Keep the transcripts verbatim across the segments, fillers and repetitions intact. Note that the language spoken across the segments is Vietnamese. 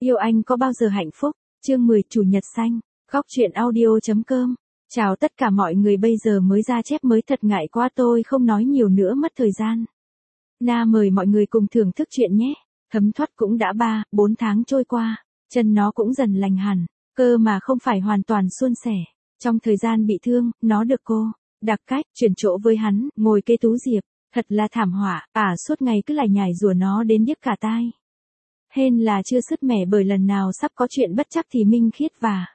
Yêu anh có bao giờ hạnh phúc? Chương mười Chủ nhật xanh. Góc truyện audio.com. Chào tất cả mọi người, bây giờ mới ra chép mới thật ngại quá, tôi không nói nhiều nữa mất thời gian. Na mời mọi người cùng thưởng thức chuyện nhé. Thấm thoát cũng đã ba, bốn tháng trôi qua, chân nó cũng dần lành hẳn, cơ mà không phải hoàn toàn suôn sẻ. Trong thời gian bị thương, nó được cô đặc cách chuyển chỗ với hắn, ngồi kê Tú Diệp, thật là thảm họa, ả suốt ngày cứ lải nhải rủa nó đến điếc cả tai. Hên là chưa sứt mẻ, bởi lần nào sắp có chuyện bất trắc thì Minh Khiết và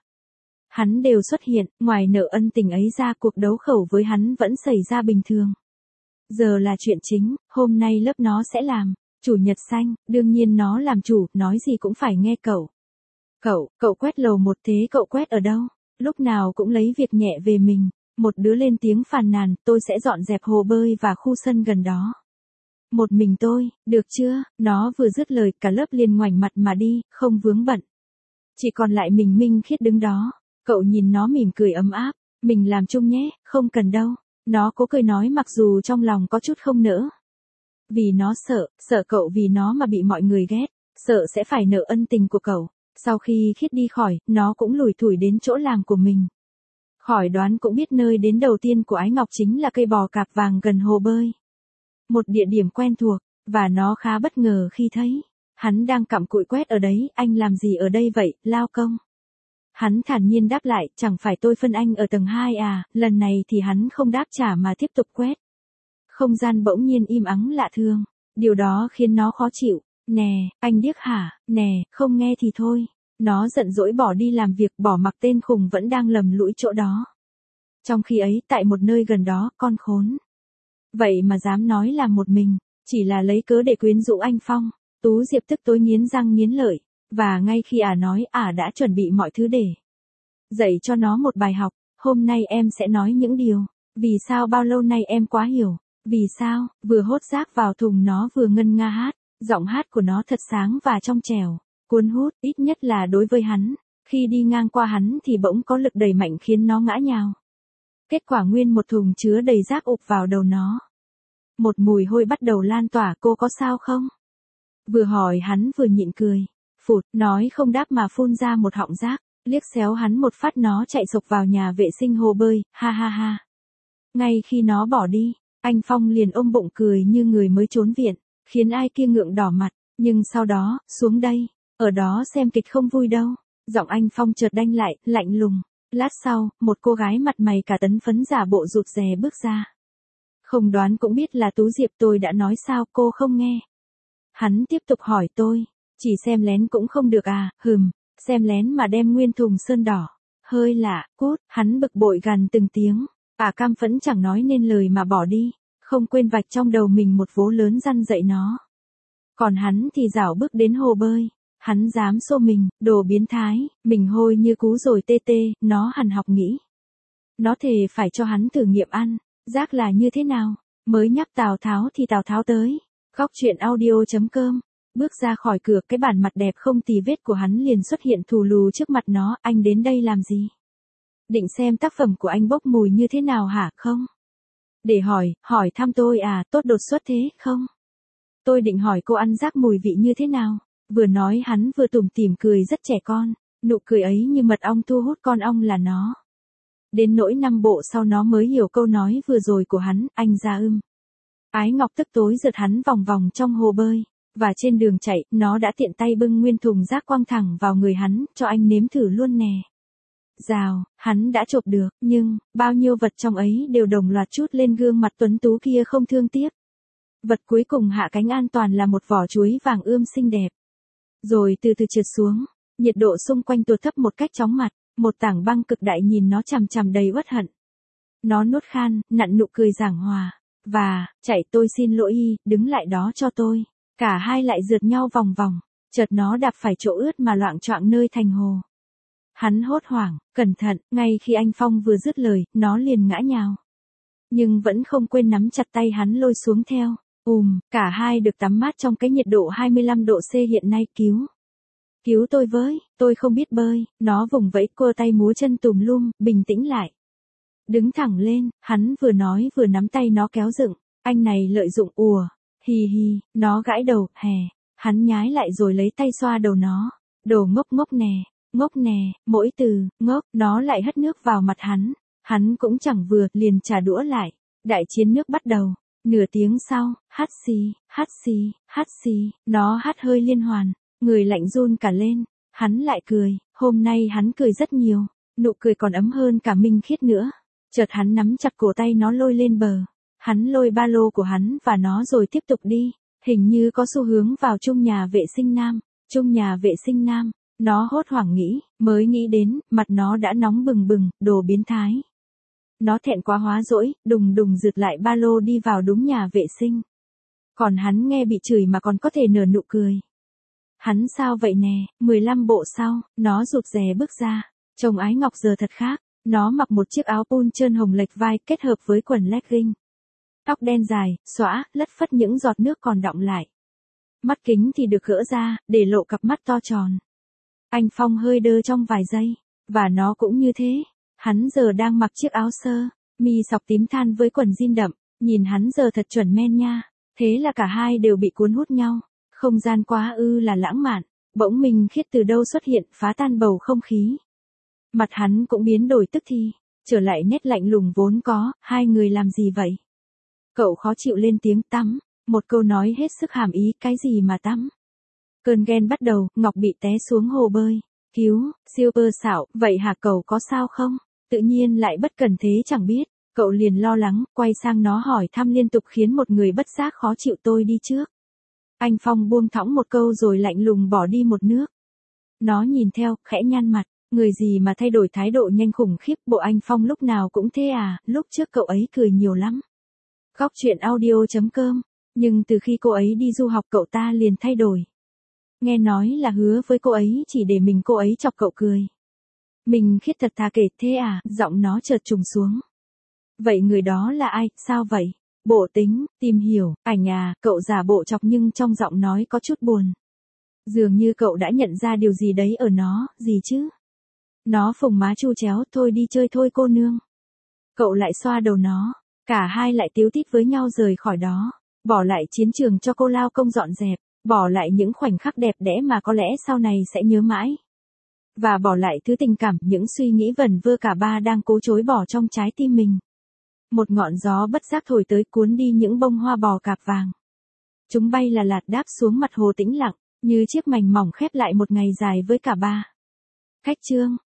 hắn đều xuất hiện, ngoài nợ ân tình ấy ra cuộc đấu khẩu với hắn vẫn xảy ra bình thường. Giờ là chuyện chính, hôm nay lớp nó sẽ làm chủ nhật xanh, đương nhiên nó làm chủ, nói gì cũng phải nghe cậu. Cậu, cậu quét lầu một thế cậu quét ở đâu? Lúc nào cũng lấy việc nhẹ về mình. Một đứa lên tiếng phàn nàn, tôi sẽ dọn dẹp hồ bơi và khu sân gần đó. Một mình tôi, được chưa? Nó vừa dứt lời, cả lớp liền ngoảnh mặt mà đi, không vướng bận. Chỉ còn lại mình Minh Khiết đứng đó. Cậu nhìn nó mỉm cười ấm áp, mình làm chung nhé, không cần đâu. Nó cố cười nói mặc dù trong lòng có chút không nỡ. Vì nó sợ, sợ cậu vì nó mà bị mọi người ghét, sợ sẽ phải nợ ân tình của cậu. Sau khi Khiết đi khỏi, nó cũng lủi thủi đến chỗ làm của mình. Khỏi đoán cũng biết nơi đến đầu tiên của Ái Ngọc chính là cây bò cạp vàng gần hồ bơi. Một địa điểm quen thuộc, và nó khá bất ngờ khi thấy hắn đang cặm cụi quét ở đấy. Anh làm gì ở đây vậy, lao công? Hắn thản nhiên đáp lại, chẳng phải tôi phân anh ở tầng hai à? Lần này thì hắn không đáp trả mà tiếp tục quét. Không gian bỗng nhiên im ắng lạ thường, điều đó khiến nó khó chịu. Nè, anh điếc hả? Nè, không nghe thì thôi. Nó giận dỗi bỏ đi làm việc, bỏ mặc tên khùng vẫn đang lầm lũi chỗ đó. Trong khi ấy, tại một nơi gần đó, con khốn. Vậy mà dám nói là một mình, chỉ là lấy cớ để quyến rũ anh Phong. Tú Diệp tức tối nghiến răng nghiến lợi, và ngay khi ả nói, ả đã chuẩn bị mọi thứ để dạy cho nó một bài học. Hôm nay em sẽ nói những điều, vì sao bao lâu nay em quá hiểu, vì sao, vừa hốt rác vào thùng nó vừa ngân nga hát. Giọng hát của nó thật sáng và trong trẻo, cuốn hút, ít nhất là đối với hắn. Khi đi ngang qua hắn thì bỗng có lực đẩy mạnh khiến nó ngã nhào. Kết quả nguyên một thùng chứa đầy rác ụp vào đầu nó. Một mùi hôi bắt đầu lan tỏa, cô có sao không? Vừa hỏi hắn vừa nhịn cười. Phụt, nói không đáp mà phun ra một họng rác, liếc xéo hắn một phát nó chạy sộc vào nhà vệ sinh hồ bơi, ha ha ha. Ngay khi nó bỏ đi, anh Phong liền ôm bụng cười như người mới trốn viện, khiến ai kia ngượng đỏ mặt, nhưng sau đó, xuống đây, ở đó xem kịch không vui đâu. Giọng anh Phong chợt đanh lại, lạnh lùng. Lát sau, một cô gái mặt mày cả tấn phấn giả bộ rụt rè bước ra. Không đoán cũng biết là Tú Diệp, tôi đã nói sao, cô không nghe. Hắn tiếp tục hỏi tôi, chỉ xem lén cũng không được à? Hừm, xem lén mà đem nguyên thùng sơn đỏ. Hơi lạ, cút, hắn bực bội gằn từng tiếng. Ả cam phẫn chẳng nói nên lời mà bỏ đi, không quên vạch trong đầu mình một vố lớn răn dạy nó. Còn hắn thì dảo bước đến hồ bơi. Hắn dám xô mình, đồ biến thái, mình hôi như cú rồi tê tê, nó hằn học nghĩ. Nó thề phải cho hắn thử nghiệm ăn, rác là như thế nào. Mới nhắc Tào Tháo thì Tào Tháo tới. Góc truyện audio.com. Bước ra khỏi cửa, cái bản mặt đẹp không tì vết của hắn liền xuất hiện thù lù trước mặt nó. Anh đến đây làm gì? Định xem tác phẩm của anh bốc mùi như thế nào hả? Không? Để hỏi, hỏi thăm tôi à, tốt đột xuất thế, không? Tôi định hỏi cô ăn rác mùi vị như thế nào? Vừa nói hắn vừa tủm tỉm cười rất trẻ con, nụ cười ấy như mật ong thu hút con ong là nó. Đến nỗi năm bộ sau nó mới hiểu câu nói vừa rồi của hắn, anh ra ưm. Ái Ngọc tức tối giật hắn vòng vòng trong hồ bơi, và trên đường chạy, nó đã tiện tay bưng nguyên thùng rác quăng thẳng vào người hắn, cho anh nếm thử luôn nè. Rào, hắn đã chộp được, nhưng, bao nhiêu vật trong ấy đều đồng loạt trút lên gương mặt tuấn tú kia không thương tiếc. Vật cuối cùng hạ cánh an toàn là một vỏ chuối vàng ươm xinh đẹp. Rồi từ từ trượt xuống, nhiệt độ xung quanh tụt thấp một cách chóng mặt, một tảng băng cực đại nhìn nó chằm chằm đầy uất hận. Nó nuốt khan, nặn nụ cười giảng hòa, và, chạy tôi xin lỗi y, đứng lại đó cho tôi. Cả hai lại rượt nhau vòng vòng, chợt nó đạp phải chỗ ướt mà loạng choạng nơi thành hồ. Hắn hốt hoảng, cẩn thận, ngay khi anh Phong vừa dứt lời, nó liền ngã nhào. Nhưng vẫn không quên nắm chặt tay hắn lôi xuống theo. Ùm, cả hai được tắm mát trong cái nhiệt độ hai mươi lăm độ C hiện nay. Cứu, cứu tôi với, tôi không biết bơi. Nó vùng vẫy cua tay múa chân tùm lum, bình tĩnh lại. Đứng thẳng lên, hắn vừa nói vừa nắm tay nó kéo dựng. Anh này lợi dụng, ùa, hì hì, nó gãi đầu, hè. Hắn nhái lại rồi lấy tay xoa đầu nó. Đồ ngốc ngốc nè, ngốc nè, mỗi từ, ngốc, nó lại hất nước vào mặt hắn. Hắn cũng chẳng vừa, liền trả đũa lại. Đại chiến nước bắt đầu. Nửa tiếng sau, hắt xì, hắt xì, hắt xì, nó hắt hơi liên hoàn. Người lạnh run cả lên. Hắn lại cười, hôm nay hắn cười rất nhiều. Nụ cười còn ấm hơn cả minh khiết nữa. Chợt hắn nắm chặt cổ tay nó lôi lên bờ. Hắn lôi ba lô của hắn và nó rồi tiếp tục đi. Hình như có xu hướng vào chung nhà vệ sinh nam. Chung nhà vệ sinh nam. Nó hốt hoảng nghĩ, mới nghĩ đến, mặt nó đã nóng bừng bừng, đồ biến thái. Nó thẹn quá hóa dỗi, đùng đùng rượt lại ba lô đi vào đúng nhà vệ sinh. Còn hắn nghe bị chửi mà còn có thể nở nụ cười. Hắn sao vậy nè, mười lăm bộ sau, nó rụt rè bước ra. Trông Ái Ngọc giờ thật khác. Nó mặc một chiếc áo pun trơn hồng lệch vai kết hợp với quần legging. Tóc đen dài, xõa, lất phất những giọt nước còn đọng lại. Mắt kính thì được gỡ ra, để lộ cặp mắt to tròn. Anh Phong hơi đơ trong vài giây. Và nó cũng như thế. Hắn giờ đang mặc chiếc áo sơ, mi sọc tím than với quần jean đậm. Nhìn hắn giờ thật chuẩn men nha. Thế là cả hai đều bị cuốn hút nhau. Không gian quá ư là lãng mạn. Bỗng minh khiết từ đâu xuất hiện phá tan bầu không khí. Mặt hắn cũng biến đổi tức thì. Trở lại nét lạnh lùng vốn có. Hai người làm gì vậy? Cậu khó chịu lên tiếng tắm. Một câu nói hết sức hàm ý, cái gì mà tắm. Cơn ghen bắt đầu, Ngọc bị té xuống hồ bơi. Cứu, Silver xảo, vậy hả cậu có sao không? Tự nhiên lại bất cần thế chẳng biết. Cậu liền lo lắng, quay sang nó hỏi thăm liên tục khiến một người bất giác khó chịu. Tôi đi trước. Anh Phong buông thõng một câu rồi lạnh lùng bỏ đi một nước. Nó nhìn theo, khẽ nhăn mặt. Người gì mà thay đổi thái độ nhanh khủng khiếp, bộ anh Phong lúc nào cũng thế à, lúc trước cậu ấy cười nhiều lắm. Góc truyện audio chấm com. Nhưng từ khi cô ấy đi du học cậu ta liền thay đổi. Nghe nói là hứa với cô ấy chỉ để mình cô ấy chọc cậu cười. Mình khiết thật thà kể thế à, giọng nó chợt trùng xuống. Vậy người đó là ai, sao vậy? Bộ tính, tìm hiểu, ảnh à, cậu giả bộ chọc nhưng trong giọng nói có chút buồn. Dường như cậu đã nhận ra điều gì đấy ở nó, gì chứ? Nó phồng má chu chéo, thôi đi chơi thôi cô nương. Cậu lại xoa đầu nó, cả hai lại tíu tít với nhau rời khỏi đó. Bỏ lại chiến trường cho cô lao công dọn dẹp, bỏ lại những khoảnh khắc đẹp đẽ mà có lẽ sau này sẽ nhớ mãi. Và bỏ lại thứ tình cảm, những suy nghĩ vẩn vơ cả ba đang cố chối bỏ trong trái tim mình. Một ngọn gió bất giác thổi tới cuốn đi những bông hoa bò cạp vàng. Chúng bay là lạt đáp xuống mặt hồ tĩnh lặng, như chiếc mành mỏng khép lại một ngày dài với cả ba. Khách chương